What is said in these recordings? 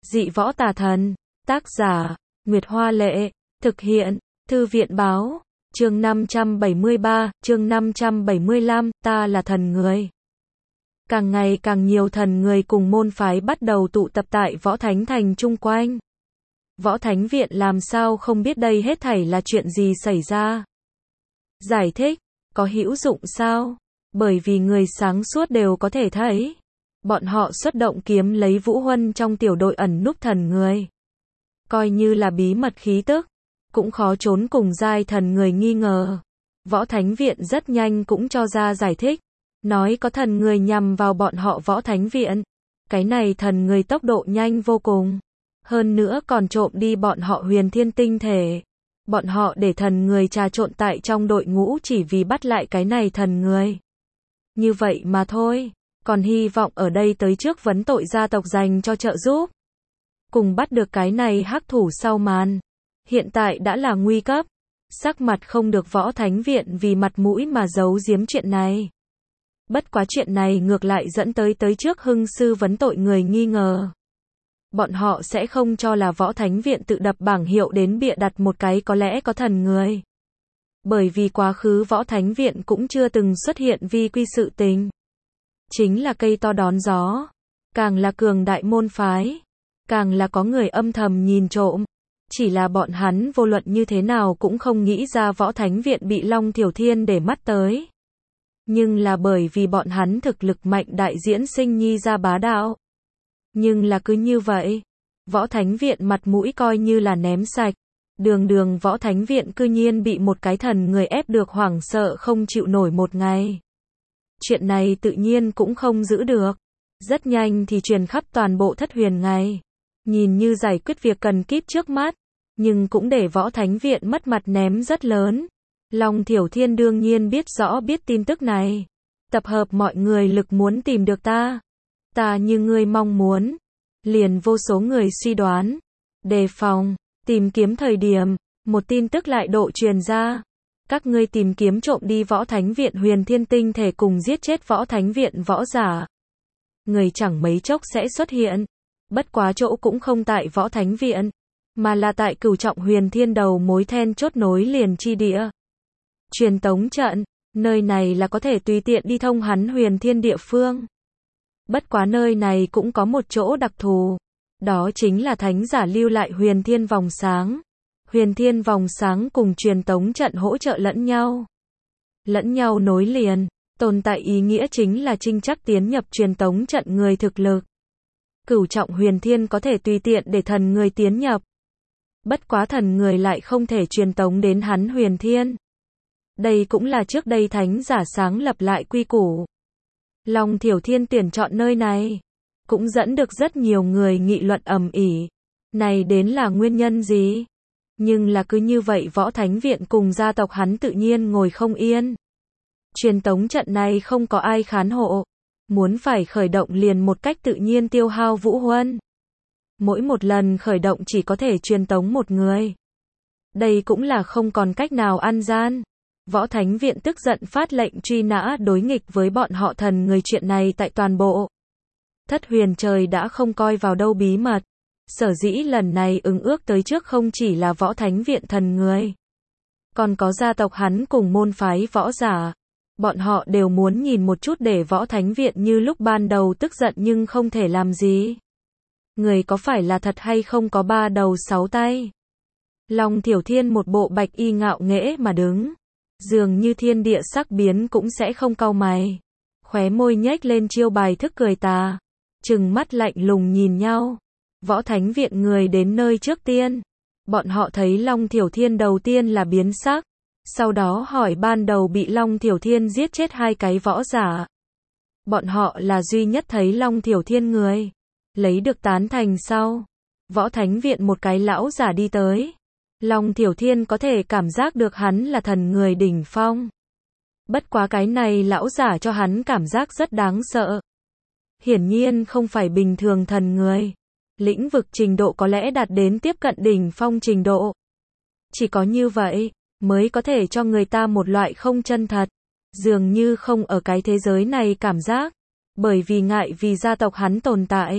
Dị võ tà thần. Tác giả, Nguyệt Hoa Lệ. Thực hiện, Thư viện Báo. Chương 573, chương 575, ta là thần người. Càng ngày càng nhiều thần người cùng môn phái bắt đầu tụ tập tại Võ Thánh Thành chung quanh. Võ Thánh Viện làm sao không biết đây hết thảy là chuyện gì xảy ra. Giải thích, có hữu dụng sao? Bởi vì người sáng suốt đều có thể thấy. Bọn họ xuất động kiếm lấy Vũ Huân trong tiểu đội ẩn núp thần người. Coi như là bí mật khí tức, cũng khó trốn cùng giai thần người nghi ngờ. Võ Thánh Viện rất nhanh cũng cho ra giải thích. Nói có thần người nhằm vào bọn họ Võ Thánh Viện. Cái này thần người tốc độ nhanh vô cùng. Hơn nữa còn trộm đi bọn họ huyền thiên tinh thể. Bọn họ để thần người trà trộn tại trong đội ngũ chỉ vì bắt lại cái này thần người. Như vậy mà thôi. Còn hy vọng ở đây tới trước vấn tội gia tộc dành cho trợ giúp. Cùng bắt được cái này hắc thủ sau màn. Hiện tại đã là nguy cấp. Sắc mặt không được Võ Thánh Viện vì mặt mũi mà giấu giếm chuyện này. Bất quá chuyện này ngược lại dẫn tới trước hưng sư vấn tội người nghi ngờ. Bọn họ sẽ không cho là Võ Thánh Viện tự đập bảng hiệu đến bịa đặt một cái có lẽ có thần người. Bởi vì quá khứ Võ Thánh Viện cũng chưa từng xuất hiện vi quy sự tình. Chính là cây to đón gió. Càng là cường đại môn phái. Càng là có người âm thầm nhìn trộm. Chỉ là bọn hắn vô luận như thế nào cũng không nghĩ ra Võ Thánh Viện bị Long Thiểu Thiên để mắt tới. Nhưng là bởi vì bọn hắn thực lực mạnh đại diễn sinh nhi ra bá đạo. Nhưng là cứ như vậy. Võ Thánh Viện mặt mũi coi như là ném sạch. Đường Võ Thánh Viện cư nhiên bị một cái thần người ép được hoảng sợ không chịu nổi một ngày. Chuyện này tự nhiên cũng không giữ được. Rất nhanh thì truyền khắp toàn bộ Thất Huyền ngày. Nhìn như giải quyết việc cần kíp trước mắt. Nhưng cũng để Võ Thánh Viện mất mặt ném rất lớn. Long Thiểu Thiên đương nhiên biết tin tức này. Tập hợp mọi người lực muốn tìm được ta. Ta như ngươi mong muốn. Liền vô số người suy đoán. Đề phòng. Tìm kiếm thời điểm. Một tin tức lại độ truyền ra. Các ngươi tìm kiếm trộm đi Võ Thánh Viện huyền thiên tinh thể cùng giết chết Võ Thánh Viện võ giả. Người chẳng mấy chốc sẽ xuất hiện. Bất quá chỗ cũng không tại Võ Thánh Viện. Mà là tại Cửu Trọng Huyền Thiên đầu mối then chốt nối liền chi địa. Truyền tống trận. Nơi này là có thể tùy tiện đi thông hắn huyền thiên địa phương. Bất quá nơi này cũng có một chỗ đặc thù. Đó chính là thánh giả lưu lại huyền thiên vòng sáng. Huyền thiên vòng sáng cùng truyền tống trận hỗ trợ lẫn nhau. Lẫn nhau nối liền. Tồn tại ý nghĩa chính là trinh chắc tiến nhập truyền tống trận người thực lực. Cửu Trọng Huyền Thiên có thể tùy tiện để thần người tiến nhập. Bất quá thần người lại không thể truyền tống đến hắn huyền thiên. Đây cũng là trước đây thánh giả sáng lập lại quy củ. Long Thiểu Thiên tuyển chọn nơi này. Cũng dẫn được rất nhiều người nghị luận ầm ĩ. Này đến là nguyên nhân gì? Nhưng là cứ như vậy Võ Thánh Viện cùng gia tộc hắn tự nhiên ngồi không yên. Truyền tống trận này không có ai khán hộ. Muốn phải khởi động liền một cách tự nhiên tiêu hao Vũ Huân. Mỗi một lần khởi động chỉ có thể truyền tống một người. Đây cũng là không còn cách nào ăn gian. Võ Thánh Viện tức giận phát lệnh truy nã đối nghịch với bọn họ thần người chuyện này tại toàn bộ. Thất Huyền trời đã không coi vào đâu bí mật. Sở dĩ lần này ứng ước tới trước không chỉ là Võ Thánh Viện thần người. Còn có gia tộc hắn cùng môn phái võ giả. Bọn họ đều muốn nhìn một chút để Võ Thánh Viện như lúc ban đầu tức giận nhưng không thể làm gì. Người có phải là thật hay không có ba đầu sáu tay. Long Thiểu Thiên một bộ bạch y ngạo nghễ mà đứng. Dường như thiên địa sắc biến cũng sẽ không cau mày. Khóe môi nhếch lên chiêu bài thức cười tà. Trừng mắt lạnh lùng nhìn nhau. Võ Thánh Viện người đến nơi trước tiên. Bọn họ thấy Long Thiểu Thiên đầu tiên là biến sắc. Sau đó hỏi ban đầu bị Long Thiểu Thiên giết chết hai cái võ giả. Bọn họ là duy nhất thấy Long Thiểu Thiên người. Lấy được tán thành sau. Võ Thánh Viện một cái lão giả đi tới. Long Thiểu Thiên có thể cảm giác được hắn là thần người đỉnh phong. Bất quá cái này lão giả cho hắn cảm giác rất đáng sợ. Hiển nhiên không phải bình thường thần người. Lĩnh vực trình độ có lẽ đạt đến tiếp cận đỉnh phong trình độ. Chỉ có như vậy, mới có thể cho người ta một loại không chân thật. Dường như không ở cái thế giới này cảm giác. Bởi vì ngại vì gia tộc hắn tồn tại.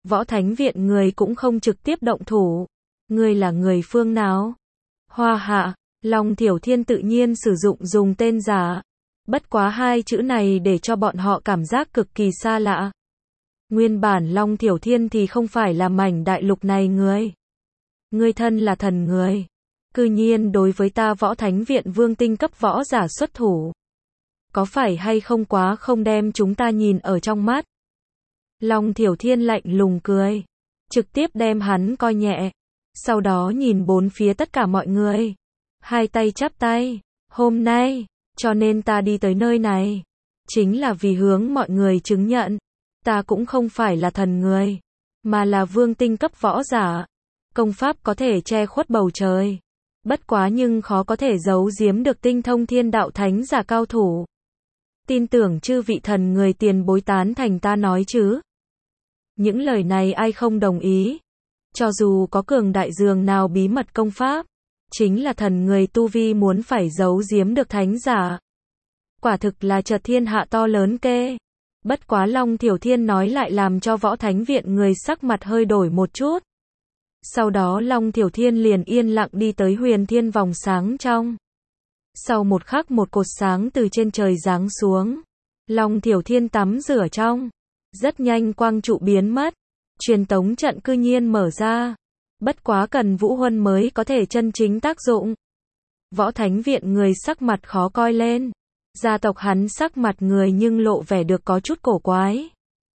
Võ Thánh Viện người cũng không trực tiếp động thủ. Ngươi là người phương nào? Hoa Hạ, Long Thiểu Thiên tự nhiên sử dụng dùng tên giả. Bất quá hai chữ này để cho bọn họ cảm giác cực kỳ xa lạ. Nguyên bản Long Thiểu Thiên thì không phải là mảnh đại lục này người. Ngươi thân là thần người. Cư nhiên đối với ta Võ Thánh Viện vương tinh cấp võ giả xuất thủ. Có phải hay không quá không đem chúng ta nhìn ở trong mắt? Long Thiểu Thiên lạnh lùng cười. Trực tiếp đem hắn coi nhẹ. Sau đó nhìn bốn phía tất cả mọi người. Hai tay chắp tay. Hôm nay, cho nên ta đi tới nơi này. Chính là vì hướng mọi người chứng nhận. Ta cũng không phải là thần người. Mà là vương tinh cấp võ giả. Công pháp có thể che khuất bầu trời. Bất quá nhưng khó có thể giấu giếm được tinh thông thiên đạo thánh giả cao thủ. Tin tưởng chư vị thần người tiền bối tán thành ta nói chứ. Những lời này ai không đồng ý. Cho dù có cường đại dường nào bí mật công pháp. Chính là thần người tu vi muốn phải giấu giếm được thánh giả. Quả thực là chợt thiên hạ to lớn kê. Bất quá Long Thiểu Thiên nói lại làm cho Võ Thánh Viện người sắc mặt hơi đổi một chút. Sau đó Long Thiểu Thiên liền yên lặng đi tới huyền thiên vòng sáng trong. Sau một khắc một cột sáng từ trên trời giáng xuống. Long Thiểu Thiên tắm rửa trong. Rất nhanh quang trụ biến mất. Truyền tống trận cư nhiên mở ra. Bất quá cần Vũ Huân mới có thể chân chính tác dụng. Võ Thánh Viện người sắc mặt khó coi lên. Gia tộc hắn sắc mặt người nhưng lộ vẻ được có chút cổ quái.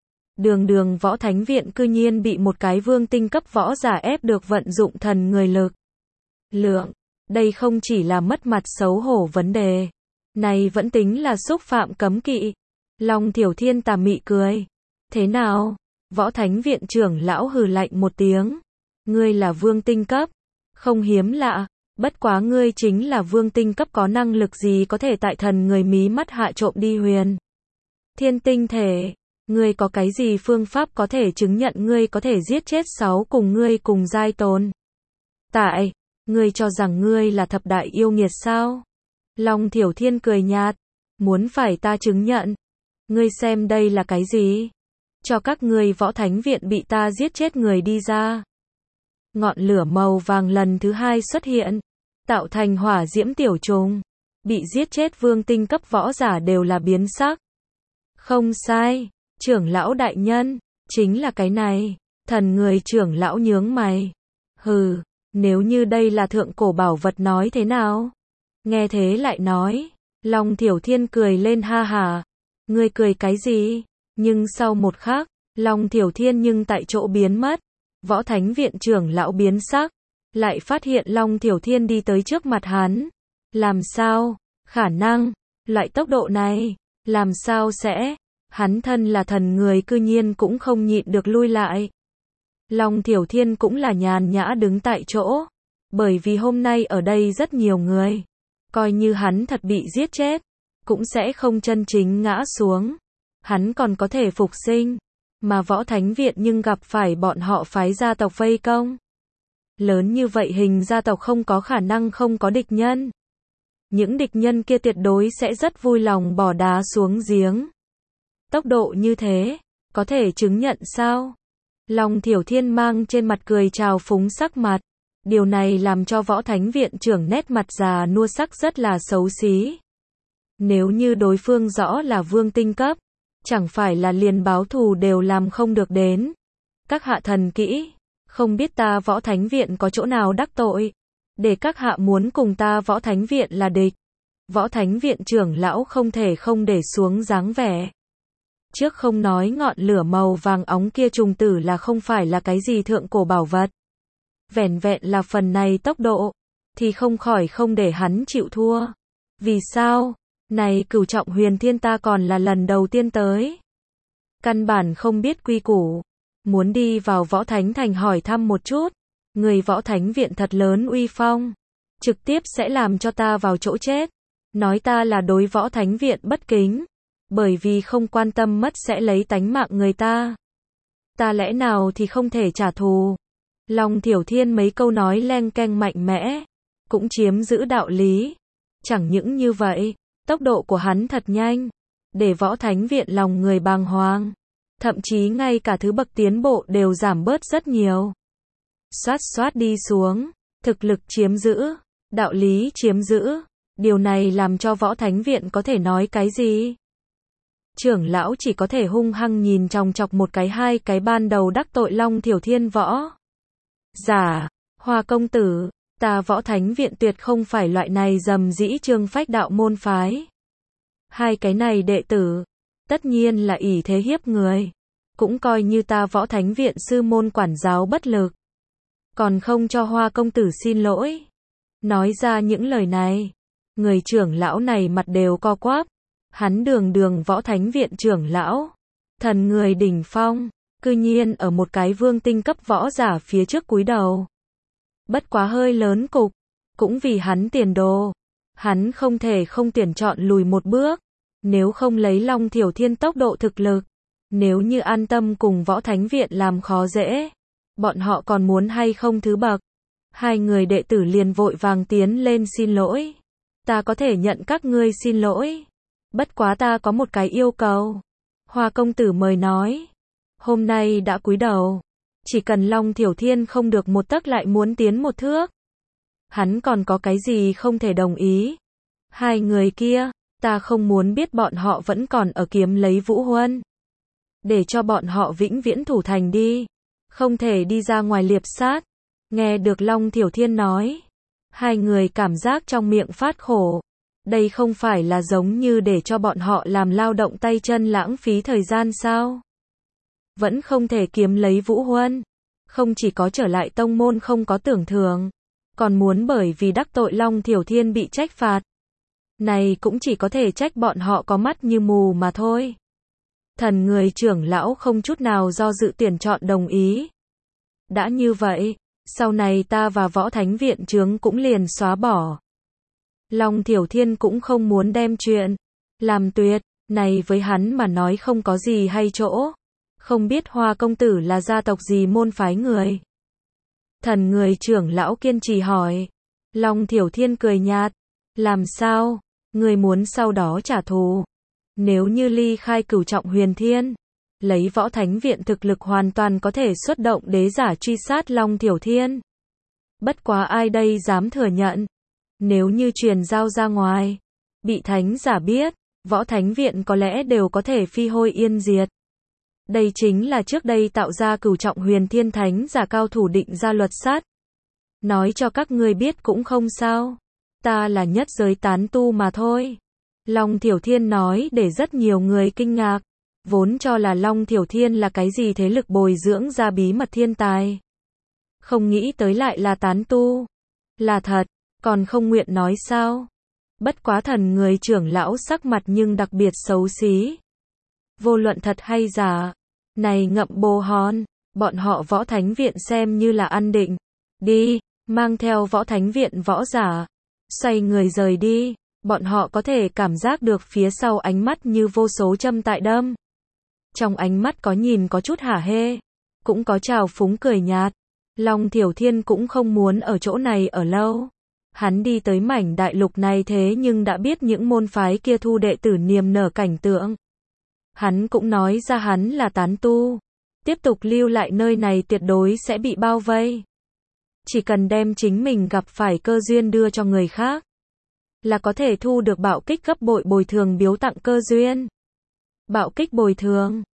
Đường Võ Thánh Viện cư nhiên bị một cái vương tinh cấp võ giả ép được vận dụng thần người lực. Lượng, đây không chỉ là mất mặt xấu hổ vấn đề. Này vẫn tính là xúc phạm cấm kỵ. Long Thiểu Thiên tà mị cười. Thế nào? Võ Thánh Viện trưởng lão hừ lạnh một tiếng. Ngươi là vương tinh cấp. Không hiếm lạ. Bất quá ngươi chính là vương tinh cấp có năng lực gì có thể tại thần người mí mắt hạ trộm đi huyền thiên tinh thể. Ngươi có cái gì phương pháp có thể chứng nhận ngươi có thể giết chết 6 cùng ngươi cùng giai tồn tại? Ngươi cho rằng ngươi là thập đại yêu nghiệt sao? Long Thiểu Thiên cười nhạt. Muốn phải ta chứng nhận? Ngươi xem đây là cái gì? Cho các ngươi Võ Thánh Viện bị ta giết chết người đi ra. Ngọn lửa màu vàng lần thứ hai xuất hiện. Tạo thành hỏa diễm tiểu trùng. Bị giết chết vương tinh cấp võ giả đều là biến sắc. Không sai. Trưởng lão đại nhân. Chính là cái này. Thần người trưởng lão nhướng mày. Hừ. Nếu như đây là thượng cổ bảo vật nói thế nào? Nghe thế lại nói. Long Thiểu Thiên cười lên ha hà. Ngươi cười cái gì? Nhưng sau một khắc. Long Thiểu Thiên nhưng tại chỗ biến mất. Võ Thánh Viện trưởng lão biến sắc. Lại phát hiện Long Thiểu Thiên đi tới trước mặt hắn. Làm sao? Khả năng. Loại tốc độ này. Làm sao sẽ? Hắn thân là thần người cư nhiên cũng không nhịn được lui lại. Long Thiểu Thiên cũng là nhàn nhã đứng tại chỗ. Bởi vì hôm nay ở đây rất nhiều người. Coi như hắn thật bị giết chết. Cũng sẽ không chân chính ngã xuống. Hắn còn có thể phục sinh. Mà Võ Thánh Viện nhưng gặp phải bọn họ phái gia tộc vây công. Lớn như vậy hình gia tộc không có khả năng không có địch nhân. Những địch nhân kia tuyệt đối sẽ rất vui lòng bỏ đá xuống giếng. Tốc độ như thế, có thể chứng nhận sao? Long Thiểu Thiên mang trên mặt cười trào phúng sắc mặt. Điều này làm cho Võ Thánh Viện trưởng nét mặt già nua sắc rất là xấu xí. Nếu như đối phương rõ là vương tinh cấp, chẳng phải là liền báo thù đều làm không được đến. Các hạ thần kỹ, không biết ta Võ Thánh Viện có chỗ nào đắc tội, để các hạ muốn cùng ta Võ Thánh Viện là địch. Võ Thánh Viện trưởng lão không thể không để xuống dáng vẻ. Trước không nói ngọn lửa màu vàng óng kia trùng tử là không phải là cái gì thượng cổ bảo vật. Vẻn vẹn là phần này tốc độ, thì không khỏi không để hắn chịu thua. Vì sao? Này Cửu Trọng Huyền Thiên ta còn là lần đầu tiên tới. Căn bản không biết quy củ. Muốn đi vào Võ Thánh Thành hỏi thăm một chút. Người Võ Thánh Viện thật lớn uy phong. Trực tiếp sẽ làm cho ta vào chỗ chết. Nói ta là đối Võ Thánh Viện bất kính. Bởi vì không quan tâm mất sẽ lấy tánh mạng người ta. Ta lẽ nào thì không thể trả thù. Long Thiểu Thiên mấy câu nói leng keng mạnh mẽ. Cũng chiếm giữ đạo lý. Chẳng những như vậy. Tốc độ của hắn thật nhanh. Để Võ Thánh Viện lòng người bàng hoàng. Thậm chí ngay cả thứ bậc tiến bộ đều giảm bớt rất nhiều. Xoát xoát đi xuống, thực lực chiếm giữ, đạo lý chiếm giữ, điều này làm cho Võ Thánh Viện có thể nói cái gì? Trưởng lão chỉ có thể hung hăng nhìn chòng chọc một cái hai cái ban đầu đắc tội Long Thiểu Thiên võ giả, Hoa công tử, ta Võ Thánh Viện tuyệt không phải loại này dầm dĩ trương phách đạo môn phái. Hai cái này đệ tử, tất nhiên là ỷ thế hiếp người, cũng coi như ta Võ Thánh Viện sư môn quản giáo bất lực. Còn không cho Hoa công tử xin lỗi. Nói ra những lời này, người trưởng lão này mặt đều co quắp. Hắn đường đường Võ Thánh Viện trưởng lão, thần người đỉnh phong, cư nhiên ở một cái vương tinh cấp võ giả phía trước cúi đầu. Bất quá hơi lớn cục, cũng vì hắn tiền đồ, hắn không thể không tuyển chọn lùi một bước, nếu không lấy Long Thiểu Thiên tốc độ thực lực, nếu như an tâm cùng Võ Thánh Viện làm khó dễ, bọn họ còn muốn hay không thứ bậc. Hai người đệ tử liền vội vàng tiến lên xin lỗi. Ta có thể nhận các ngươi xin lỗi. Bất quá ta có một cái yêu cầu. Hoa công tử mời nói. Hôm nay đã cúi đầu. Chỉ cần Long Thiểu Thiên không được một tấc lại muốn tiến một thước. Hắn còn có cái gì không thể đồng ý. Hai người kia, ta không muốn biết bọn họ vẫn còn ở kiếm lấy Vũ Huân. Để cho bọn họ vĩnh viễn thủ thành đi. Không thể đi ra ngoài liệp sát. Nghe được Long Thiểu Thiên nói. Hai người cảm giác trong miệng phát khổ. Đây không phải là giống như để cho bọn họ làm lao động tay chân lãng phí thời gian sao? Vẫn không thể kiếm lấy Vũ Huân. Không chỉ có trở lại tông môn không có tưởng thưởng. Còn muốn bởi vì đắc tội Long Thiểu Thiên bị trách phạt. Này cũng chỉ có thể trách bọn họ có mắt như mù mà thôi. Thần người trưởng lão không chút nào do dự tuyển chọn đồng ý. Đã như vậy, sau này ta và Võ Thánh Viện chướng cũng liền xóa bỏ. Long Thiểu Thiên cũng không muốn đem chuyện làm tuyệt này với hắn mà nói không có gì hay chỗ. Không biết Hoa công tử là gia tộc gì môn phái người. Thần người trưởng lão kiên trì hỏi. Long Thiểu Thiên cười nhạt. Làm sao? Người muốn sau đó trả thù. Nếu như ly khai Cửu Trọng Huyền Thiên, lấy Võ Thánh Viện thực lực hoàn toàn có thể xuất động đế giả truy sát Long Thiểu Thiên. Bất quá ai đây dám thừa nhận. Nếu như truyền giao ra ngoài, bị thánh giả biết, Võ Thánh Viện có lẽ đều có thể phi hôi yên diệt. Đây chính là trước đây tạo ra Cửu Trọng Huyền Thiên thánh giả cao thủ định ra luật sát. Nói cho các ngươi biết cũng không sao. Ta là nhất giới tán tu mà thôi. Long Thiểu Thiên nói để rất nhiều người kinh ngạc. Vốn cho là Long Thiểu Thiên là cái gì thế lực bồi dưỡng ra bí mật thiên tài. Không nghĩ tới lại là tán tu. Là thật, còn không nguyện nói sao. Bất quá thần người trưởng lão sắc mặt nhưng đặc biệt xấu xí. Vô luận thật hay giả, này ngậm bồ hòn, bọn họ Võ Thánh Viện xem như là ăn định. Đi, mang theo Võ Thánh Viện võ giả, xoay người rời đi, bọn họ có thể cảm giác được phía sau ánh mắt như vô số châm tại đâm. Trong ánh mắt có nhìn có chút hả hê, cũng có trào phúng cười nhạt. Long Thiểu Thiên cũng không muốn ở chỗ này ở lâu. Hắn đi tới mảnh đại lục này thế nhưng đã biết những môn phái kia thu đệ tử niềm nở cảnh tượng. Hắn cũng nói ra hắn là tán tu. Tiếp tục lưu lại nơi này tuyệt đối sẽ bị bao vây. Chỉ cần đem chính mình gặp phải cơ duyên đưa cho người khác, là có thể thu được bạo kích gấp bội bồi thường biếu tặng cơ duyên. Bạo kích bồi thường,